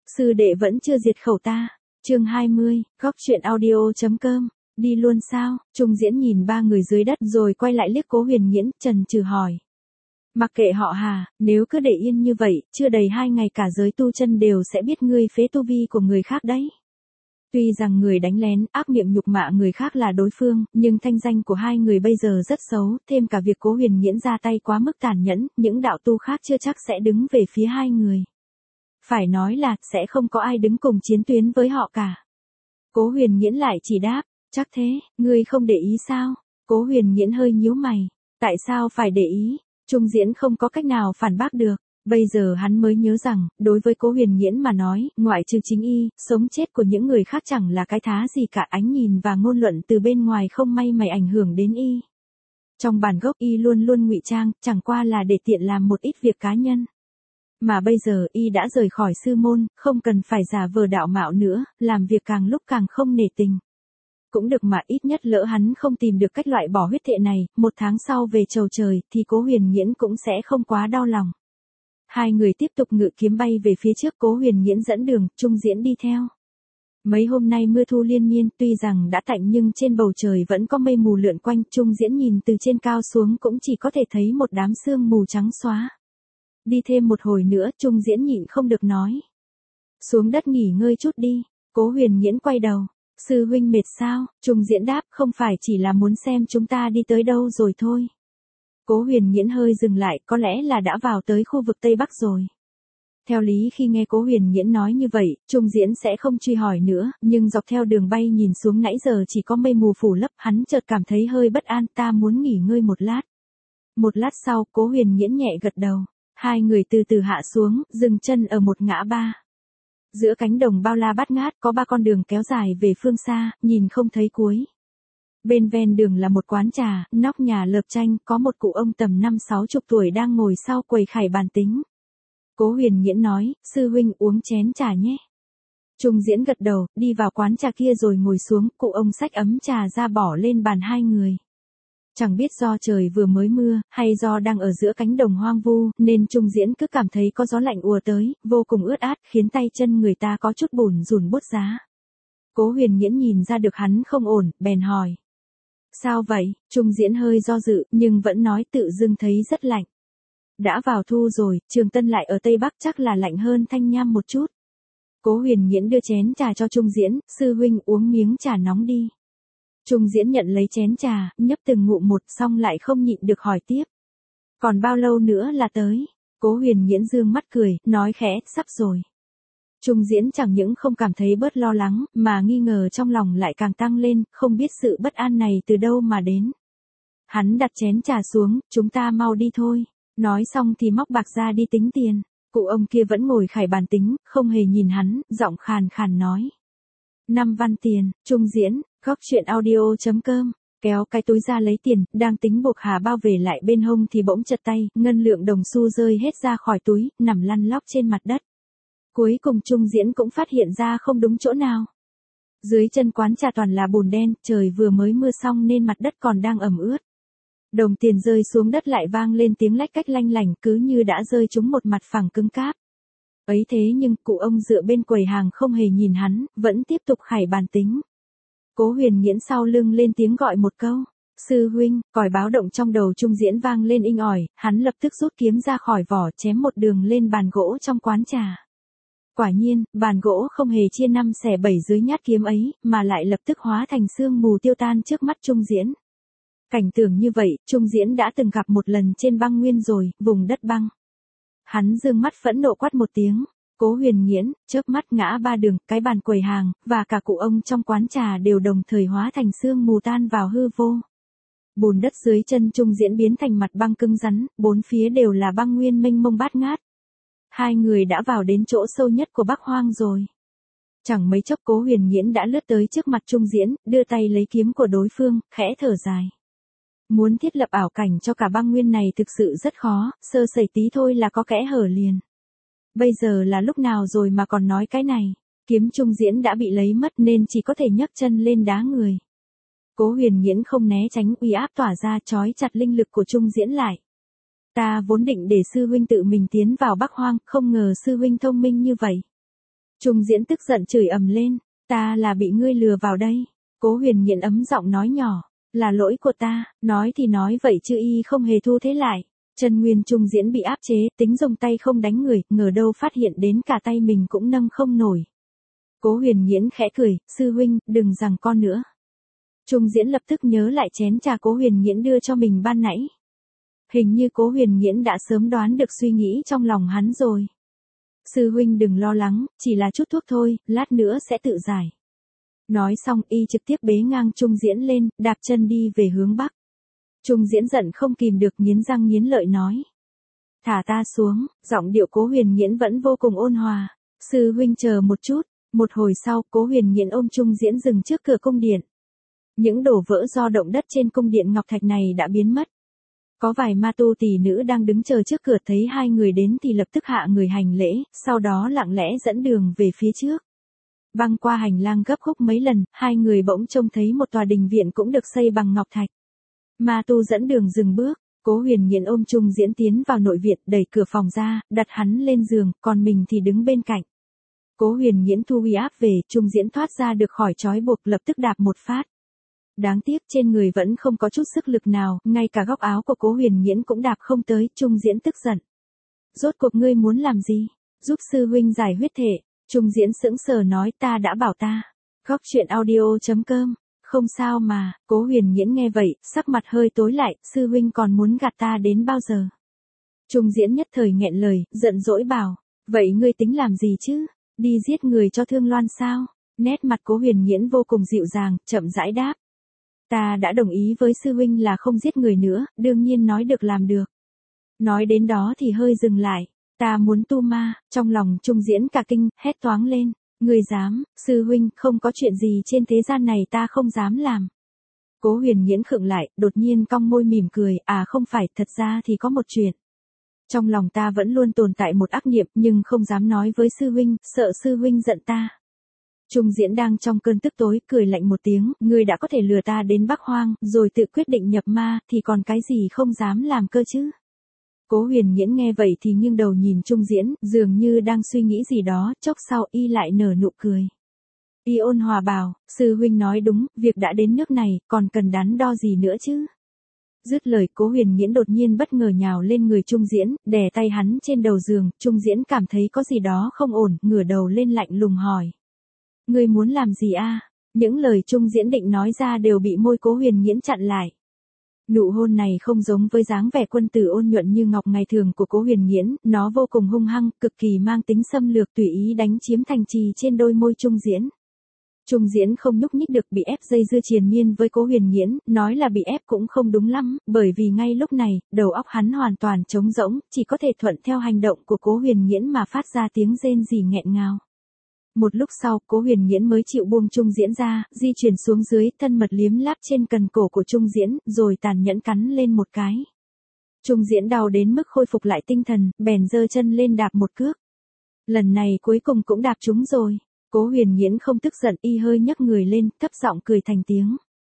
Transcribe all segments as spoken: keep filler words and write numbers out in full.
Sư đệ vẫn chưa diệt khẩu ta. Chương hai mươi, góc truyện audio.com. Đi luôn sao? Trung Diễn nhìn ba người dưới đất rồi quay lại liếc Cố Huyền Nghiễn, chần chừ hỏi. Mặc kệ họ hà, nếu cứ để yên như vậy, chưa đầy hai ngày cả giới tu chân đều sẽ biết ngươi phế tu vi của người khác đấy. Tuy rằng người đánh lén, ác miệng nhục mạ người khác là đối phương, nhưng thanh danh của hai người bây giờ rất xấu, thêm cả việc Cố Huyền Nghiễn ra tay quá mức tàn nhẫn, những đạo tu khác chưa chắc sẽ đứng về phía hai người. Phải nói là, sẽ không có ai đứng cùng chiến tuyến với họ cả. Cố Huyền Nghiễn lại chỉ đáp, chắc thế, ngươi không để ý sao? Cố Huyền Nghiễn hơi nhíu mày, tại sao phải để ý? Trung Diễn không có cách nào phản bác được. Bây giờ hắn mới nhớ rằng, đối với Cố Huyền Nghiễn mà nói, ngoại trừ chính y, sống chết của những người khác chẳng là cái thá gì cả, ánh nhìn và ngôn luận từ bên ngoài không may mày ảnh hưởng đến y. Trong bản gốc y luôn luôn ngụy trang, chẳng qua là để tiện làm một ít việc cá nhân. Mà bây giờ y đã rời khỏi sư môn, không cần phải giả vờ đạo mạo nữa, làm việc càng lúc càng không nể tình. Cũng được mà ít nhất lỡ hắn không tìm được cách loại bỏ huyết thệ này, một tháng sau về chầu trời, thì Cố Huyền Nghiễn cũng sẽ không quá đau lòng. Hai người tiếp tục ngự kiếm bay về phía trước, Cố Huyền Nghiễn dẫn đường, Trung Diễn đi theo. Mấy hôm nay mưa thu liên miên, tuy rằng đã tạnh nhưng trên bầu trời vẫn có mây mù lượn quanh, Trung Diễn nhìn từ trên cao xuống cũng chỉ có thể thấy một đám sương mù trắng xóa. Đi thêm một hồi nữa, Trung Diễn nhịn không được nói. Xuống đất nghỉ ngơi chút đi. Cố Huyền Nghiễn quay đầu. Sư huynh mệt sao? Trung Diễn đáp, không phải chỉ là muốn xem chúng ta đi tới đâu rồi thôi. Cố Huyền Nghiễn hơi dừng lại, có lẽ là đã vào tới khu vực Tây Bắc rồi. Theo lý khi nghe Cố Huyền Nghiễn nói như vậy, Trung Diễn sẽ không truy hỏi nữa, nhưng dọc theo đường bay nhìn xuống nãy giờ chỉ có mây mù phủ lấp, hắn chợt cảm thấy hơi bất an, ta muốn nghỉ ngơi một lát. Một lát sau, Cố Huyền Nghiễn nhẹ gật đầu. Hai người từ từ hạ xuống, dừng chân ở một ngã ba. Giữa cánh đồng bao la bát ngát có ba con đường kéo dài về phương xa, nhìn không thấy cuối. Bên ven đường là một quán trà, nóc nhà lợp tranh, có một cụ ông tầm năm sáu chục tuổi đang ngồi sau quầy khải bàn tính. Cố Huyền Nghiễn nói, sư huynh uống chén trà nhé. Trung Diễn gật đầu, đi vào quán trà kia rồi ngồi xuống, cụ ông xách ấm trà ra bỏ lên bàn hai người. Chẳng biết do trời vừa mới mưa, hay do đang ở giữa cánh đồng hoang vu, nên Trung Diễn cứ cảm thấy có gió lạnh ùa tới, vô cùng ướt át, khiến tay chân người ta có chút bủn rủn buốt giá. Cố Huyền Nghiễn nhìn ra được hắn không ổn, bèn hỏi. Sao vậy? Trung Diễn hơi do dự, nhưng vẫn nói tự dưng thấy rất lạnh. Đã vào thu rồi, Trường Tân lại ở Tây Bắc chắc là lạnh hơn Thanh Nham một chút. Cố Huyền Nghiễn đưa chén trà cho Trung Diễn, sư huynh uống miếng trà nóng đi. Trung Diễn nhận lấy chén trà, nhấp từng ngụm một, xong lại không nhịn được hỏi tiếp. Còn bao lâu nữa là tới? Cố Huyền Nghiễn dương mắt cười, nói khẽ, sắp rồi. Trung Diễn chẳng những không cảm thấy bớt lo lắng, mà nghi ngờ trong lòng lại càng tăng lên, không biết sự bất an này từ đâu mà đến. Hắn đặt chén trà xuống, chúng ta mau đi thôi. Nói xong thì móc bạc ra đi tính tiền. Cụ ông kia vẫn ngồi khải bàn tính, không hề nhìn hắn, giọng khàn khàn nói. Năm văn tiền. Trung Diễn, góc truyện audio.com, kéo cái túi ra lấy tiền, đang tính buộc hà bao về lại bên hông thì bỗng chật tay, ngân lượng đồng xu rơi hết ra khỏi túi, nằm lăn lóc trên mặt đất. Cuối cùng Trung Diễn cũng phát hiện ra không đúng chỗ nào. Dưới chân quán trà toàn là bùn đen, trời vừa mới mưa xong nên mặt đất còn đang ẩm ướt. Đồng tiền rơi xuống đất lại vang lên tiếng lách cách lanh lảnh, cứ như đã rơi trúng một mặt phẳng cứng cáp. Ấy thế nhưng cụ ông dựa bên quầy hàng không hề nhìn hắn, vẫn tiếp tục khải bàn tính. Cố Huyền Nghiễn sau lưng lên tiếng gọi một câu. Sư huynh, còi báo động trong đầu Trung Diễn vang lên inh ỏi, hắn lập tức rút kiếm ra khỏi vỏ chém một đường lên bàn gỗ trong quán trà. Quả nhiên, bàn gỗ không hề chia năm xẻ bảy dưới nhát kiếm ấy, mà lại lập tức hóa thành sương mù tiêu tan trước mắt Trung Diễn. Cảnh tượng như vậy, Trung Diễn đã từng gặp một lần trên băng nguyên rồi, vùng đất băng. Hắn dương mắt phẫn nộ quát một tiếng. Cố Huyền Nghiễn, chớp mắt ngã ba đường, cái bàn quầy hàng, và cả cụ ông trong quán trà đều đồng thời hóa thành sương mù tan vào hư vô. Bùn đất dưới chân Trung Diễn biến thành mặt băng cứng rắn, bốn phía đều là băng nguyên mênh mông bát ngát. Hai người đã vào đến chỗ sâu nhất của Bắc Hoang rồi. Chẳng mấy chốc Cố Huyền Nghiễn đã lướt tới trước mặt Trung Diễn, đưa tay lấy kiếm của đối phương, khẽ thở dài. Muốn thiết lập ảo cảnh cho cả băng nguyên này thực sự rất khó, sơ sẩy tí thôi là có kẽ hở liền. Bây giờ là lúc nào rồi mà còn nói cái này, kiếm Trung Diễn đã bị lấy mất nên chỉ có thể nhấc chân lên đá người. Cố Huyền Nghiễn không né tránh, uy áp tỏa ra trói chặt linh lực của Trung Diễn lại. Ta vốn định để sư huynh tự mình tiến vào Bắc Hoang, không ngờ sư huynh thông minh như vậy. Trung Diễn tức giận chửi ầm lên, ta là bị ngươi lừa vào đây. Cố Huyền Nghiễn ấm giọng nói nhỏ, là lỗi của ta, nói thì nói vậy chứ y không hề thu thế lại. Chân nguyên Trung Diễn bị áp chế, tính dùng tay không đánh người, ngờ đâu phát hiện đến cả tay mình cũng nâng không nổi. Cố Huyền Nghiễn khẽ cười, sư huynh, đừng giằng co nữa. Trung Diễn lập tức nhớ lại chén trà Cố Huyền Nghiễn đưa cho mình ban nãy. Hình như Cố Huyền Nghiễn đã sớm đoán được suy nghĩ trong lòng hắn rồi. Sư huynh đừng lo lắng, chỉ là chút thuốc thôi, lát nữa sẽ tự giải. Nói xong y trực tiếp bế ngang Trung Diễn lên, đạp chân đi về hướng bắc. Trung Diễn giận không kìm được nghiến răng nghiến lợi nói. Thả ta xuống, giọng điệu Cố Huyền Nghiễn vẫn vô cùng ôn hòa. Sư huynh chờ một chút, một hồi sau Cố Huyền Nghiễn ôm Trung Diễn dừng trước cửa cung điện. Những đổ vỡ do động đất trên cung điện ngọc thạch này đã biến mất. Có vài ma tu tỷ nữ đang đứng chờ trước cửa thấy hai người đến thì lập tức hạ người hành lễ, sau đó lặng lẽ dẫn đường về phía trước. Băng qua hành lang gấp khúc mấy lần, hai người bỗng trông thấy một tòa đình viện cũng được xây bằng ngọc thạch. Ma tu dẫn đường dừng bước, Cố Huyền Nghiễn ôm Trung Diễn tiến vào nội viện, đẩy cửa phòng ra, đặt hắn lên giường, còn mình thì đứng bên cạnh. Cố Huyền Nghiễn thu uy áp về, Trung Diễn thoát ra được khỏi trói buộc, lập tức đạp một phát. Đáng tiếc trên người vẫn không có chút sức lực nào, ngay cả góc áo của Cố Huyền Nghiễn cũng đạp không tới, Trung Diễn tức giận. Rốt cuộc ngươi muốn làm gì? Giúp sư huynh giải huyết thể. Trung Diễn sững sờ nói, ta đã bảo ta. Góc truyện audio chấm com. Không sao mà, Cố Huyền Nghiễn nghe vậy, sắc mặt hơi tối lại, sư huynh còn muốn gạt ta đến bao giờ? Trung Diễn nhất thời nghẹn lời, giận dỗi bảo, vậy ngươi tính làm gì chứ? Đi giết người cho Thương Loan sao? Nét mặt Cố Huyền Nghiễn vô cùng dịu dàng, chậm rãi đáp. Ta đã đồng ý với sư huynh là không giết người nữa, đương nhiên nói được làm được. Nói đến đó thì hơi dừng lại, ta muốn tu ma, trong lòng Trung Diễn cả kinh, hét toáng lên. Ngươi dám, sư huynh, không có chuyện gì trên thế gian này ta không dám làm. Cố Huyền Nghiễn khựng lại, đột nhiên cong môi mỉm cười, à không phải, thật ra thì có một chuyện. Trong lòng ta vẫn luôn tồn tại một ác niệm, nhưng không dám nói với sư huynh, sợ sư huynh giận ta. Trung Diễn đang trong cơn tức tối, cười lạnh một tiếng, ngươi đã có thể lừa ta đến Bắc Hoang, rồi tự quyết định nhập ma, thì còn cái gì không dám làm cơ chứ? Cố Huyền Nghiễn nghe vậy thì nghiêng đầu nhìn Trung Diễn, dường như đang suy nghĩ gì đó, chốc sau y lại nở nụ cười. Y ôn hòa bảo, sư huynh nói đúng, việc đã đến nước này, còn cần đắn đo gì nữa chứ? Dứt lời Cố Huyền Nghiễn đột nhiên bất ngờ nhào lên người Trung Diễn, đè tay hắn trên đầu giường, Trung Diễn cảm thấy có gì đó không ổn, ngửa đầu lên lạnh lùng hỏi. Ngươi muốn làm gì a? Những lời Trung Diễn định nói ra đều bị môi Cố Huyền Nghiễn chặn lại. Nụ hôn này không giống với dáng vẻ quân tử ôn nhuận như ngọc ngày thường của Cố Huyền Nghiễn, nó vô cùng hung hăng, cực kỳ mang tính xâm lược, tùy ý đánh chiếm thành trì trên đôi môi Trung Diễn. Trung Diễn không nhúc nhích được, bị ép dây dưa triền miên với Cố Huyền Nghiễn, nói là bị ép cũng không đúng lắm, bởi vì ngay lúc này, đầu óc hắn hoàn toàn trống rỗng, chỉ có thể thuận theo hành động của Cố Huyền Nghiễn mà phát ra tiếng rên rỉ nghẹn ngào. Một lúc sau, Cố Huyền Nghiễn mới chịu buông Trung Diễn ra, di chuyển xuống dưới, thân mật liếm láp trên cần cổ của Trung Diễn, rồi tàn nhẫn cắn lên một cái. Trung Diễn đau đến mức khôi phục lại tinh thần, bèn giơ chân lên đạp một cước. Lần này cuối cùng cũng đạp trúng rồi. Cố Huyền Nghiễn không tức giận, y hơi nhấc người lên, thấp giọng cười thành tiếng.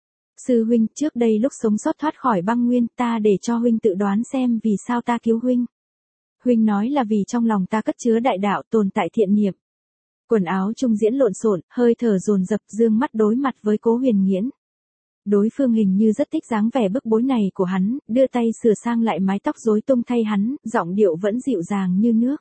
Sư huynh, trước đây lúc sống sót thoát khỏi băng nguyên, ta để cho huynh tự đoán xem vì sao ta cứu huynh. Huynh nói là vì trong lòng ta cất chứa đại đạo, tồn tại thiện niệm. Quần áo Trung Diễn lộn xộn, hơi thở dồn dập, dương mắt đối mặt với Cố Huyền Nghiễn. Đối phương hình như rất thích dáng vẻ bức bối này của hắn, đưa tay sửa sang lại mái tóc rối tung thay hắn, giọng điệu vẫn dịu dàng như nước.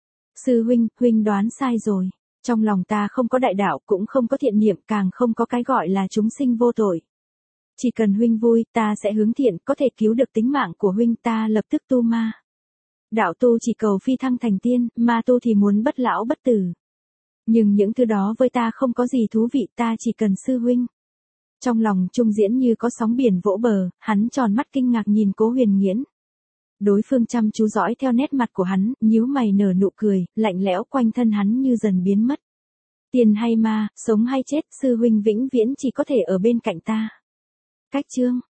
Sư huynh, huynh đoán sai rồi. Trong lòng ta không có đại đạo, cũng không có thiện niệm, càng không có cái gọi là chúng sinh vô tội. Chỉ cần huynh vui, ta sẽ hướng thiện, có thể cứu được tính mạng của huynh, ta lập tức tu ma. Đạo tu chỉ cầu phi thăng thành tiên, ma tu thì muốn bất lão bất tử. Nhưng những thứ đó với ta không có gì thú vị, ta chỉ cần sư huynh. Trong lòng Trung Diễn như có sóng biển vỗ bờ, hắn tròn mắt kinh ngạc nhìn Cố Huyền Nghiễn. Đối phương chăm chú dõi theo nét mặt của hắn, nhíu mày nở nụ cười, lạnh lẽo quanh thân hắn như dần biến mất. Tiền hay ma, sống hay chết, sư huynh vĩnh viễn chỉ có thể ở bên cạnh ta. Cách chương